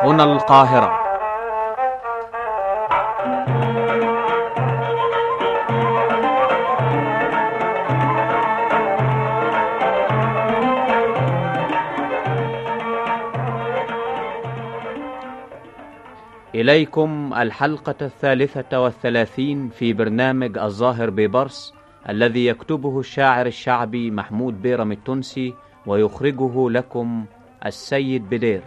هنا القاهرة. إليكم الحلقة 33 في برنامج الظاهر ببرص، الذي يكتبه الشاعر الشعبي محمود بيرم التونسي ويخرجه لكم السيد بدير.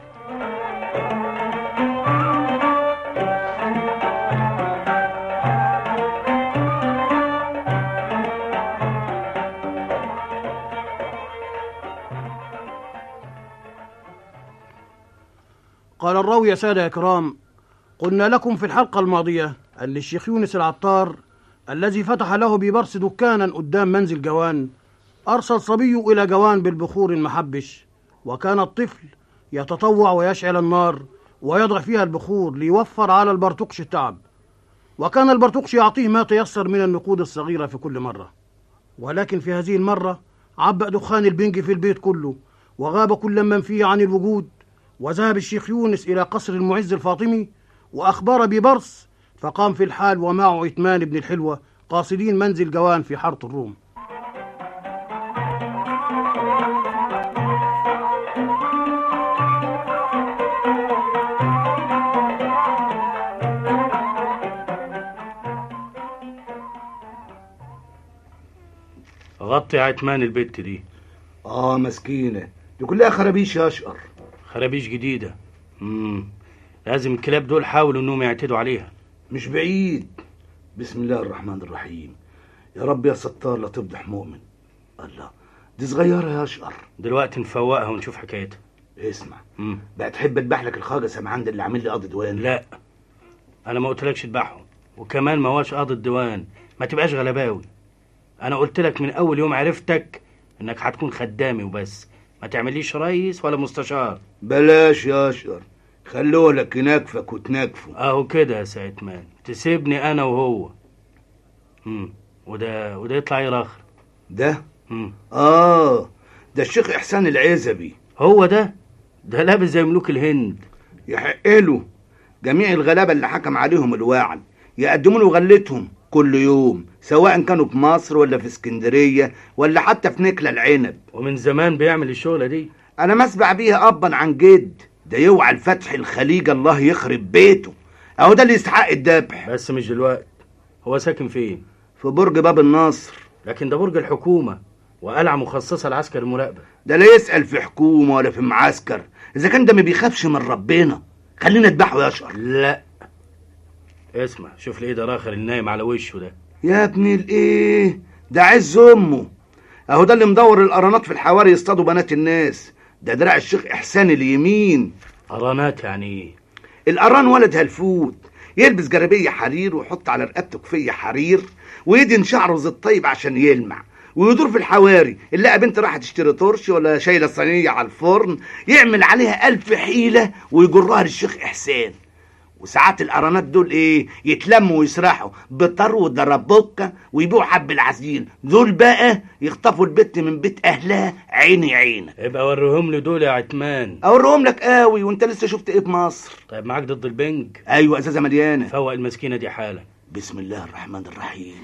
قال الراوي: يا سادة يا كرام، قلنا لكم في الحلقة الماضية أن الشيخ يونس العطار الذي فتح له ببرص دكانا قدام منزل جوان أرسل صبي إلى جوان بالبخور المحبش، وكان الطفل يتطوع ويشعل النار ويضع فيها البخور ليوفر على البرتقش التعب، وكان البرتقش يعطيه ما تيسر من النقود الصغيرة في كل مرة. ولكن في هذه المرة عبأ دخان البنج في البيت كله، وغاب كل من فيه عن الوجود، وذهب الشيخ يونس إلى قصر المعز الفاطمي وأخبار ببرص، فقام في الحال ومعه عثمان بن الحلوة قاصدين منزل جوان في حارة الروم. غطي عثمان البت دي. مسكينة دي كلها خرابيش يا أشقر. خرابيش جديدة. لازم الكلاب دول حاولوا انهم يعتدوا عليها. مش بعيد. بسم الله الرحمن الرحيم. يا رب يا ستار لا تفضح مؤمن. الله، دي صغيرة يا أشقر. دلوقتي نفوقها ونشوف حكايتها. اسمع، بقى تحب اذبح لك الخاجة سمعان اللي عامل لي قاضي ديوان؟ لا، انا ما قلتلكش تذبحه، وكمان ما هوش قاضي الديوان، ما تبقاش غلباوي. انا قلت لك من اول يوم عرفتك انك هتكون خدامي وبس، ما تعمليش رئيس ولا مستشار. بلاش يا أشقر، خلوه لك يناكفك وتناكفه. اهو كده يا سيد مان، تسيبني انا وهو. وده يطلع يراخر. ده ده الشيخ إحسان العزبي. هو ده لابس زي ملوك الهند. يحق له جميع الغلابة اللي حكم عليهم الواعي يقدموا له غلتهم كل يوم، سواء كانوا في مصر ولا في اسكندرية ولا حتى في نكلة العنب. ومن زمان بيعمل الشغلة دي. أنا مسبع بيها أبا عن جد. ده يوعى الفتح الخليج الله يخرب بيته. أهو ده اللي يستحق الذبح. بس مش دلوقتي. هو ساكن فين؟ في برج باب النصر. لكن ده برج الحكومة وقلعة مخصصة لعسكر المراقبة. ده لا يسأل في حكومة ولا في معسكر، إذا كان ده ما بيخافش من ربنا. خلينا نذبحه يا أشقر. لا، اسمع، شوف لي ايه ده راخر النايم على وشه ده. يا ابن الايه، ده عز امه. اهو ده اللي مدور القرانات في الحواري يصطادوا بنات الناس. ده دراع الشيخ احسان اليمين. قرانات يعني ايه؟ القران ولد هلفوت، يلبس جلابيه حرير ويحط على رقبته كفيه حرير ويدهن شعره زي الطيب عشان يلمع، ويدور في الحواري اللي لقى بنت راح تشتري طرش ولا شايله صينيه على الفرن يعمل عليها 1000 حيله ويجرها للشيخ احسان. وساعات القرانات دول يتلموا ويسرحوا بطر ودربوكة ويبيعوا حب العسيل. دول بقى يخطفوا البت من بيت اهلها عيني عينك. ابقى وريهم لي دول يا عثمان. اوريهم لك قوي، وانت لسه شفت ايه في مصر؟ طيب معاك ضد البنج؟ ايوه، ازازه مليانه. فوق المسكينه دي حالا. بسم الله الرحمن الرحيم.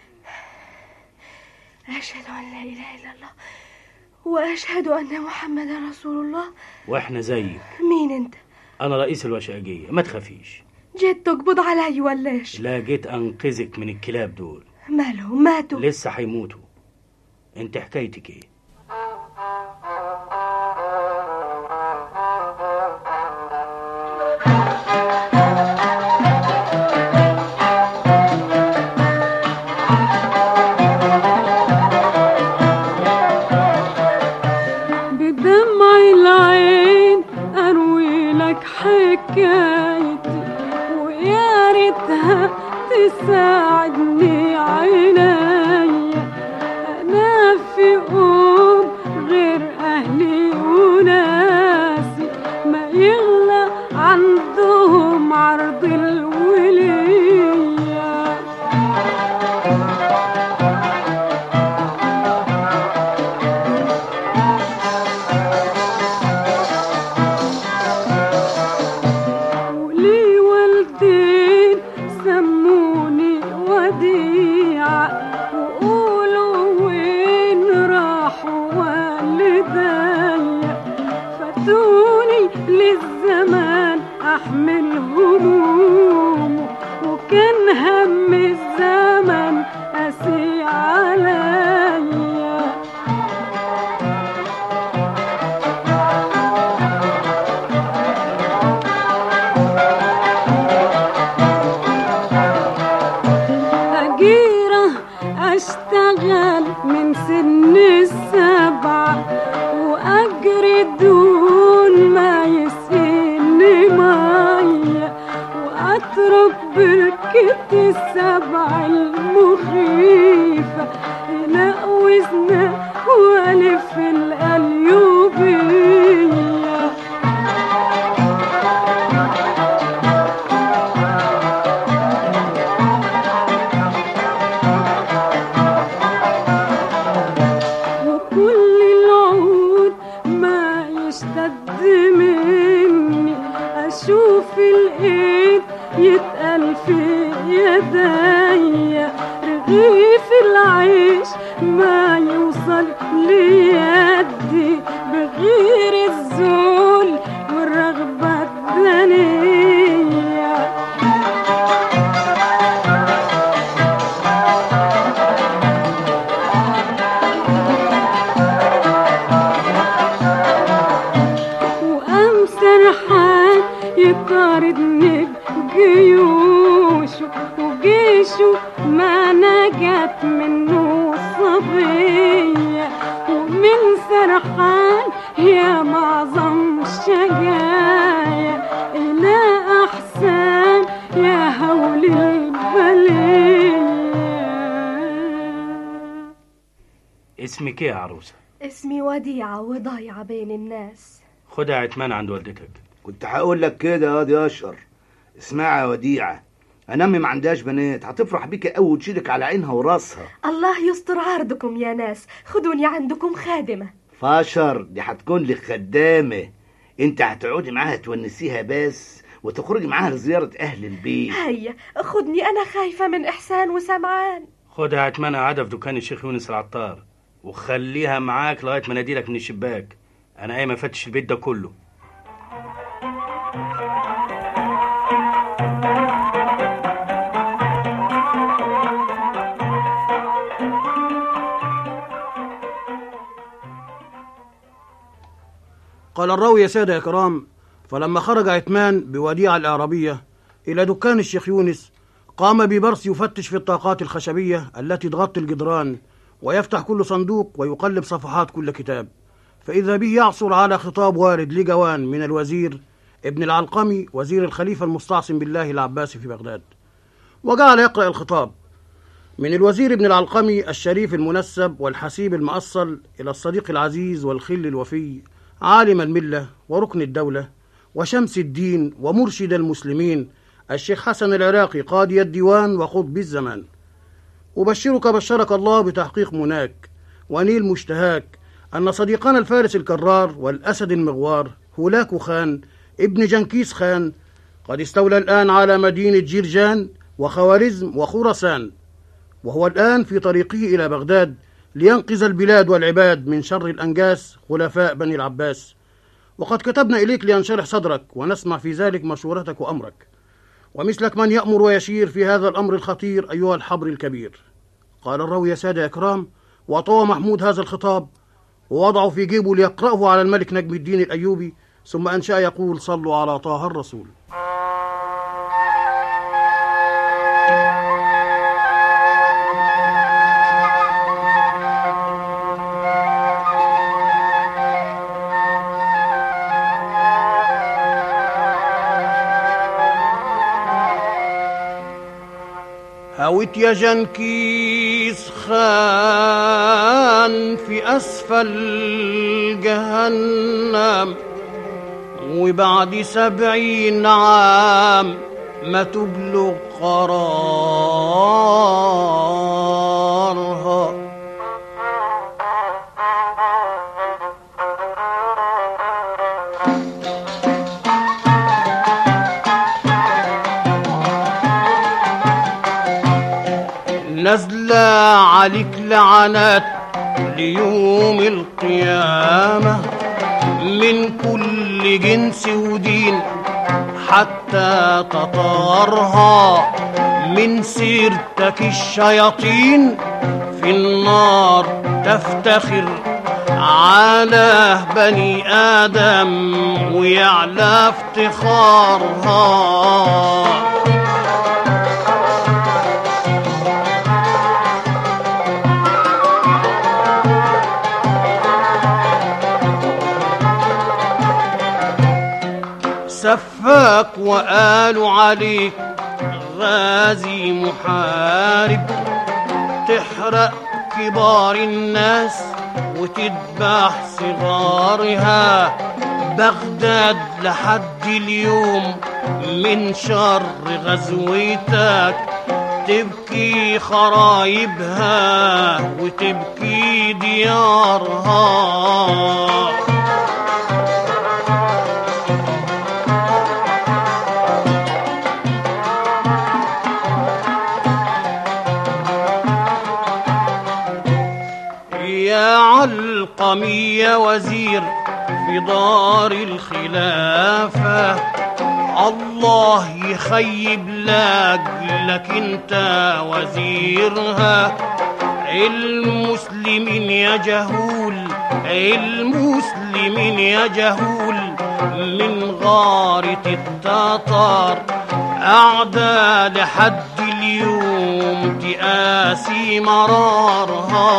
أشهد أن لا إله إلا الله وأشهد أن محمدا رسول الله. واحنا زيك. مين انت؟ انا رئيس الوشاجية، ما تخافيش. جيت تقبض علي ولاش؟ لا، جيت انقذك من الكلاب دول. مالهم؟ ماتوا؟ لسه هيموتوا. انت حكايتك ايه؟ تساعدني عيني، أنا في قوم غير أهلي وناسي ما يغلى عندهم عرض الولية. بعتوني للزمان أحمل همومه، وكان هم الزمن قاسي عليا. أجيرة أشتغل من سن السبعة، وأجري دون ما يسقيني مية، وأترك بركة السبع المخيفة إلى وزنة وألف القليوبية. وكل العود ما يشتد مني، أشوف الإيد يتقل في يديا، رغيف العيش ما يوصل ليدي بغير الذل والرغبة الدنيا. وقام سرحان يطاردني بجيوشه، وجيشه ما نجت منه صبية، ومن سرحان يا معظم شجايا إلى أحسان يا هول البلية. اسمك ايه يا عروسة؟ اسمي وديعة وضايعة بين الناس. خدها عتمان عند والدتك. كنت هقول لك كده يا دي اشقر. اسمعي يا وديعة، انا امي ما عندهاش بنات، هتفرح بيكي قوي وتشيلك على عينها وراسها. الله يستر عرضكم يا ناس، خدوني عندكم خادمة. فاشر دي هتكون لك خدامة، انت هتقعدي معاها تونسيها بس، وتخرجي معاها لزيارة اهل البيت. هيا خدني، انا خايفة من احسان وسمعان. خدها عتمان قاعدة في دكان الشيخ يونس العطار، وخليها معاك لغاية ما ناديلك من الشباك. انا قايم افتش البيت ده كله. قال الراوي: يا سادة يا كرام، فلما خرج عتمان بوديعة الأعرابية إلى دكان الشيخ يونس، قام ببرص يفتش في الطاقات الخشبية التي تغطي الجدران، ويفتح كل صندوق ويقلب صفحات كل كتاب، فإذا به يعثر على خطاب وارد لجوان من الوزير ابن العلقمي وزير الخليفة المستعصم بالله العباسي في بغداد. وجعل يقرأ الخطاب من الوزير ابن العلقمي الشريف المنسب والحسيب المأصل إلى الصديق العزيز والخل الوفي، عالم الملة وركن الدولة وشمس الدين ومرشد المسلمين، الشيخ حسن العراقي قاضي الديوان وقطب الزمان. أبشرك بشرك الله بتحقيق مناك ونيل مشتهاك أن صديقنا الفارس الكرار والأسد المغوار هولاكو خان ابن جنكيز خان قد استولى الآن على مدينة جيرجان وخوارزم وخراسان، وهو الآن في طريقه إلى بغداد لينقذ البلاد والعباد من شر الأنجاس خلفاء بني العباس. وقد كتبنا إليك لينشرح صدرك ونسمع في ذلك مشورتك وأمرك، ومثلك من يأمر ويشير في هذا الأمر الخطير أيها الحبر الكبير. قال الراوي: يا سادة إكرام، وطوى محمود هذا الخطاب ووضعه في جيبه ليقرأه على الملك نجم الدين الأيوبي، ثم أنشأ يقول: صلوا على طه الرسول. هاوت يا جنكيز خان في أسفل جهنم، وبعد 70 عام ما تبلغ قرارها. نزل عليك لعنات ليوم القيامة، من كل جنس ودين، حتى تطارها من سيرتك الشياطين في النار تفتخر على بني آدم ويعلى افتخارها. سفاك وقالوا عليك غازي محارب، تحرق كبار الناس وتذبح صغارها. بغداد لحد اليوم من شر غزوتك تبكي خرايبها وتبكي ديارها. يا علقمي يا وزير في دار الخلافة، الله يخيب لك انت وزيرها. المسلمين يا جهول، المسلمين يا جهول، من غارة التتار قاعدة لحد اليوم تقاسي مرارها.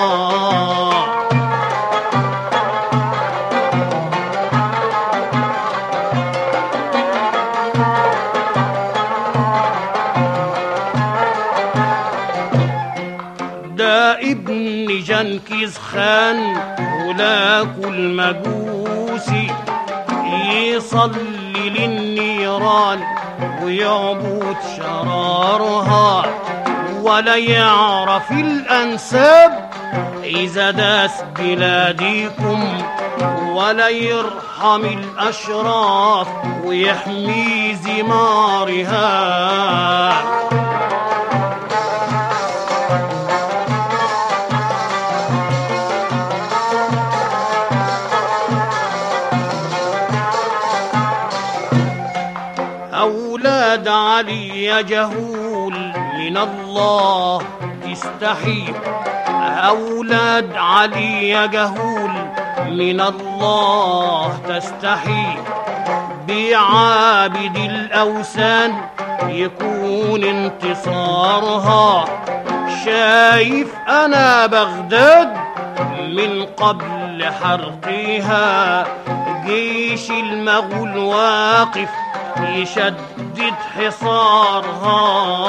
ده ابن جنكيز خان ولاكو المجوسي يصلي للنيران ويعبد شرارها، ولا يعرف الأنساب إذا داس بلادكم، ولا يرحم الأشراف ويحمي زمارها. أولاد علي يا جهول من الله تستحي، أولاد علي يا جهول من الله تستحي. بعابد الأوثان يكون انتصارها. شايف أنا بغداد من قبل حرقها، جيش المغول واقف يشدد حصارها.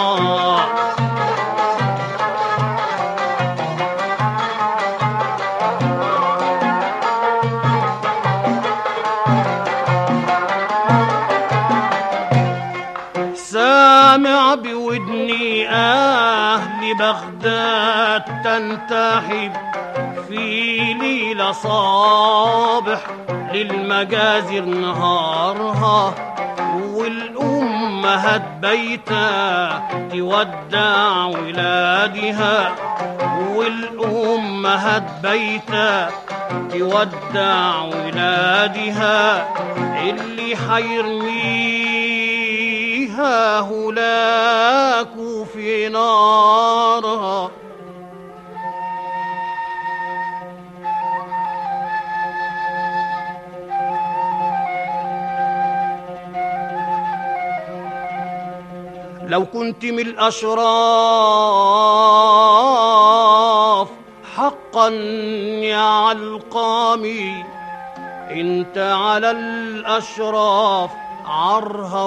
سامع بودني أهل بغداد تنتحب في ليلة صابح للمجازر نهارها، والأمهات بيتا تودع ولادها، والأمهات بيتا تودع ولادها. اللي حيرميها هلاك في نارها. لو كنت من الأشراف حقا يا علقامي، انت على الأشراف عرها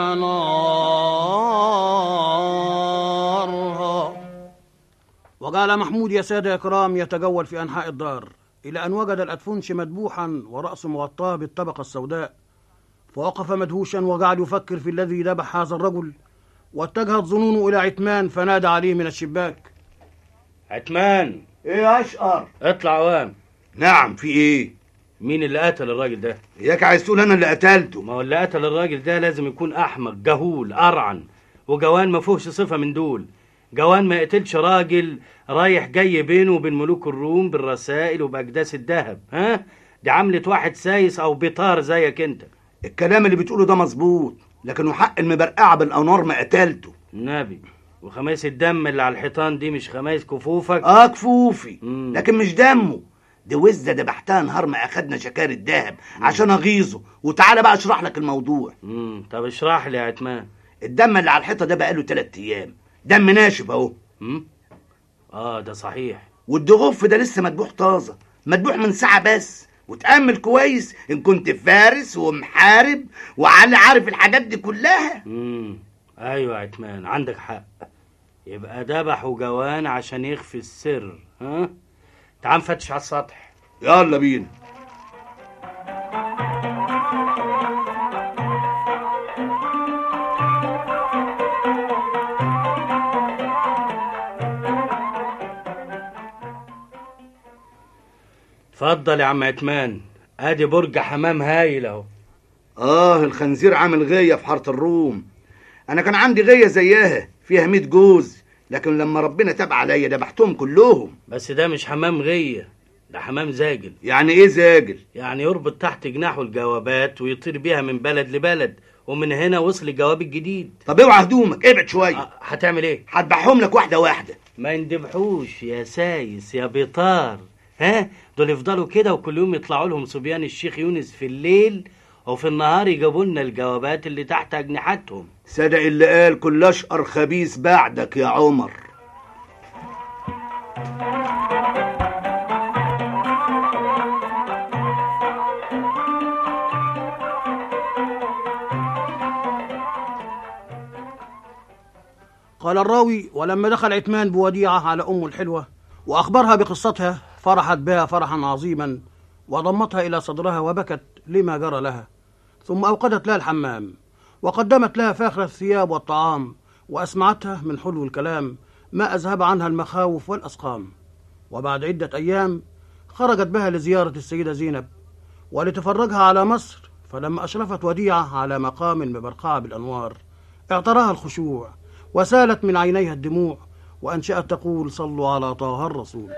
وشنارها. وقال محمود يا سادة إكرام يتجول في أنحاء الدار إلى أن وجد الأدفنش مذبوحا ورأسه مغطاه بالطبقة السوداء، فوقف مدهوشا وجعل يفكر في الذي ذبح هذا الرجل. واتجهت ظنونه إلى عتمان فنادى عليه من الشباك: عتمان. ايه يا اشقر؟ اطلع وام. نعم، في ايه؟ مين اللي قتل الراجل ده؟ اياك عايز تقول انا اللي قتلته؟ ما هو اللي قتل الراجل ده لازم يكون احمق جهول أرعن، وجوان ما فيهوش صفة من دول. جوان ما يقتلش راجل رايح جاي بينه وبين ملوك الروم بالرسائل وبأكداس الذهب. ها؟ دي عملة واحد سايس او بيطار زيك انت. الكلام اللي بتقوله ده مظبوط، لكن حق المبرقعة بالانوار ما قتلته. النبي، وخمايس الدم اللي على الحيطان دي مش خمايس كفوفك؟ كفوفي. لكن مش دمه، دي وزة دبحتها نهار ما اخدنا شكار الدهب عشان اغيظه. وتعالى بقى اشرح لك الموضوع. طب اشرح لي يا عتمان. الدم اللي على الحيطة ده بقاله 3 ايام، دم ناشف اهو. ده صحيح. والضغف ده لسه مدبوح طازة، مدبوح من ساعة بس. وتأمل كويس ان كنت فارس ومحارب وعلي عارف الحاجات دي كلها. ايوه يا عتمان، عندك حق. يبقى ذبحوا جوان عشان يخفي السر. تعال نفتش على السطح. يلا بينا. اتفضل يا عم عتمان، ادي برج حمام هايل اهو. الخنزير عامل غية في حارة الروم. انا كان عندي غية زيها فيها 100 جوز، لكن لما ربنا تاب عليا دبحتهم كلهم. بس ده مش حمام غية، ده حمام زاجل. يعني ايه زاجل؟ يعني يربط تحت جناحه الجوابات ويطير بيها من بلد لبلد، ومن هنا وصل الجواب الجديد. طب اوعى هدومك، ابعد شوية. هتعمل ايه؟ هذبحهم لك واحدة واحدة. ما يندبحوش يا سايس يا بيطار. دول يفضلوا كده وكل يوم يطلعوا لهم صبيان الشيخ يونس في الليل، وفي النهار يجيبوا لنا الجوابات اللي تحت اجنحتهم. صدق اللي قال كل اشقر خبيث بعدك يا عمر. قال الراوي: ولما دخل عتمان بوديعة على أم الحلوة وأخبرها بقصتها فرحت بها فرحا عظيما، وضمتها إلى صدرها وبكت لما جرى لها، ثم أوقدت لها الحمام وقدمت لها فاخر الثياب والطعام، وأسمعتها من حلو الكلام ما أذهب عنها المخاوف والأسقام. وبعد عدة أيام خرجت بها لزيارة السيدة زينب ولتفرجها على مصر، فلما أشرفت وديعة على مقام مبرقعة بالأنوار اعتراها الخشوع وسالت من عينيها الدموع، وأنشأت تقول: صلوا على طه الرسول.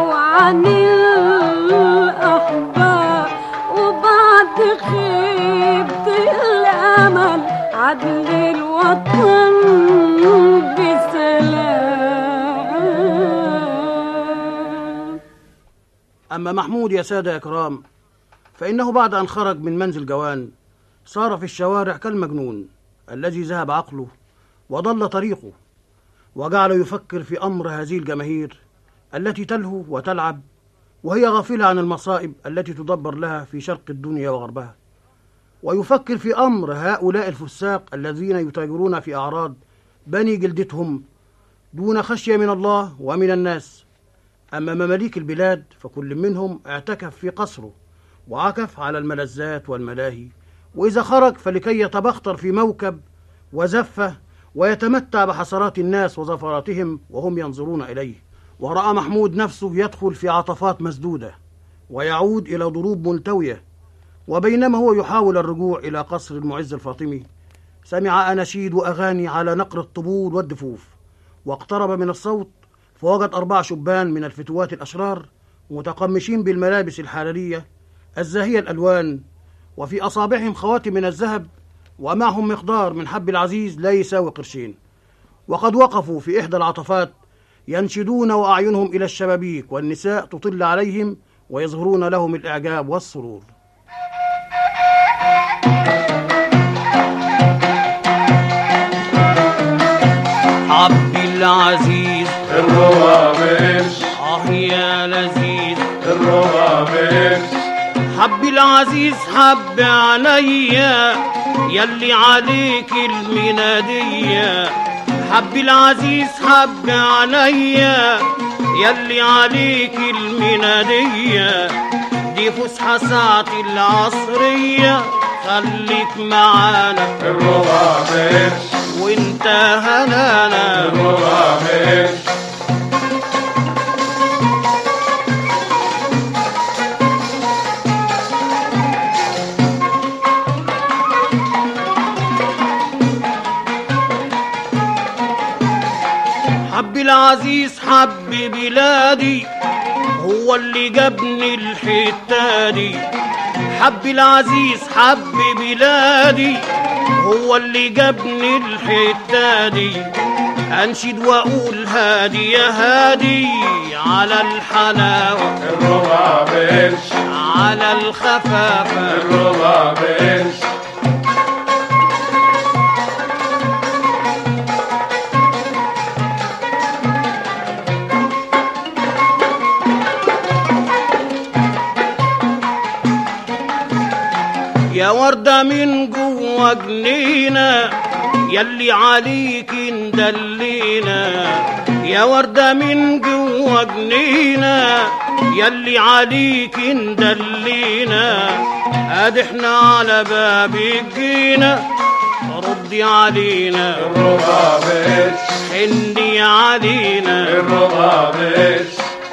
عن الأحباب وبعد خير عدل الوطن بسلام. أما محمود يا سادة يا كرام، فإنه بعد أن خرج من منزل جوان صار في الشوارع كالمجنون الذي ذهب عقله وضل طريقه، وجعل يفكر في أمر هذه الجماهير التي تلهو وتلعب وهي غافلة عن المصائب التي تدبر لها في شرق الدنيا وغربها، ويفكر في أمر هؤلاء الفساق الذين يتاجرون في أعراض بني جلدتهم دون خشية من الله ومن الناس. أما مماليك البلاد فكل منهم اعتكف في قصره وعكف على الملذات والملاهي، وإذا خرج فلكي يتبختر في موكب وزفة ويتمتع بحسرات الناس وزفراتهم وهم ينظرون إليه. ورأى محمود نفسه يدخل في عطفات مسدودة ويعود إلى ضروب ملتوية، وبينما هو يحاول الرجوع إلى قصر المعز الفاطمي سمع أناشيد وأغاني على نقر الطبول والدفوف، واقترب من الصوت فوجد 4 شبان من الفتوات الأشرار متقمشين بالملابس الحريرية الزاهية الألوان، وفي أصابعهم خواتم من الذهب، ومعهم مقدار من حب العزيز لا يساوي قرشين، وقد وقفوا في إحدى العطفات ينشدون وأعينهم إلى الشبابيك والنساء تطل عليهم ويظهرون لهم الإعجاب والسرور. عبد العزيز الروابش يا لذيذ الروابش حب العزيز حب عليا يلي عليك المنادية، حب العزيز حب عليا يلي عليك المنادية، دي فسحة ساعة العصرية خليك معانا الروابش وانت هنانا الروابش. حب العزيز حب بلادي هو اللي جابني الحتة دي، حب العزيز حب بلادي هو اللي جابني الحتة دي، أنشد وأقول هادي يا هادي على الحلاوة الروابش على الخفافة الروابش. يا وردة من جوا جنينة يلي عليك ندلينا، يا وردة من جوا جنينة يلي عليك ندلينا، ادي احنا على بابك جينا ردي علينا الروابش حني علينا الروابش.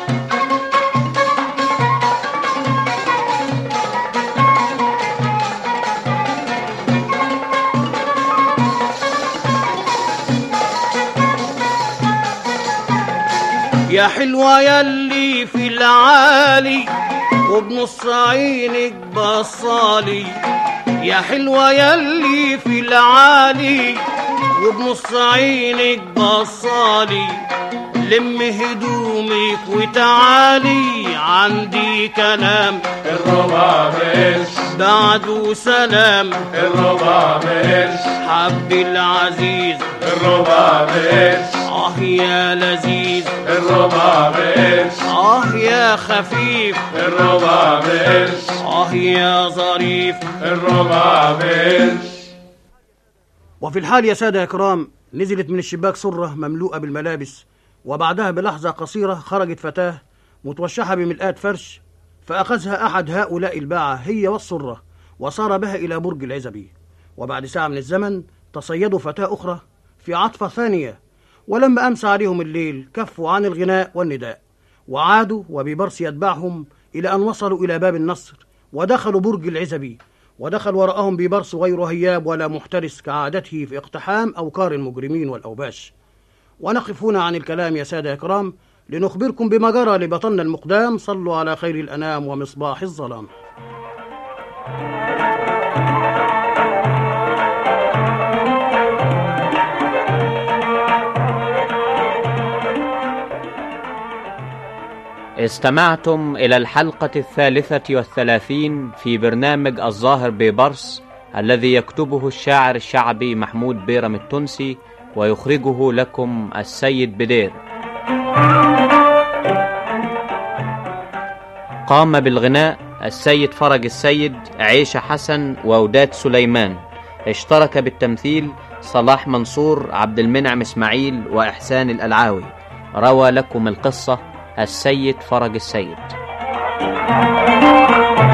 يا حلوة يلي في العالي وبنص عينك بصالي، يا حلوة يلي في العالي وبنص عينك بصالي، لم هدومك وتعالي عندي كلام الروابش بعده سلام، الروابش حب العزيز الروابش يا لذيذ الروابش يا خفيف الروابش يا ظريف الروابش. وفي الحال يا سادة يا كرام نزلت من الشباك سرة مملوءة بالملابس، وبعدها بلحظة قصيرة خرجت فتاة متوشحة بملآت فرش، فأخذها أحد هؤلاء الباعة هي والسرة وصار بها إلى برج العزبي. وبعد ساعة من الزمن تصيدوا فتاة أخرى في عطفة ثانية، ولما أمسى عليهم الليل كفوا عن الغناء والنداء وعادوا وبيبرس يتبعهم إلى أن وصلوا إلى باب النصر ودخلوا برج العزبي، ودخل وراءهم بيبرس غير هياب ولا محترس كعادته في اقتحام أوكار المجرمين والأوباش. ونقف هنا عن الكلام يا سادة الكرام لنخبركم بما جرى لبطلنا المقدام. صلوا على خير الأنام ومصباح الظلام. استمعتم إلى الحلقة 33 في برنامج الظاهر ببرص، الذي يكتبه الشاعر الشعبي محمود بيرم التونسي ويخرجه لكم السيد بدير. قام بالغناء السيد فرج السيد، عيشة حسن، ووداد سليمان. اشترك بالتمثيل صلاح منصور، عبد المنعم إسماعيل، وإحسان الألعاوي. روى لكم القصة السيد فرج السيد.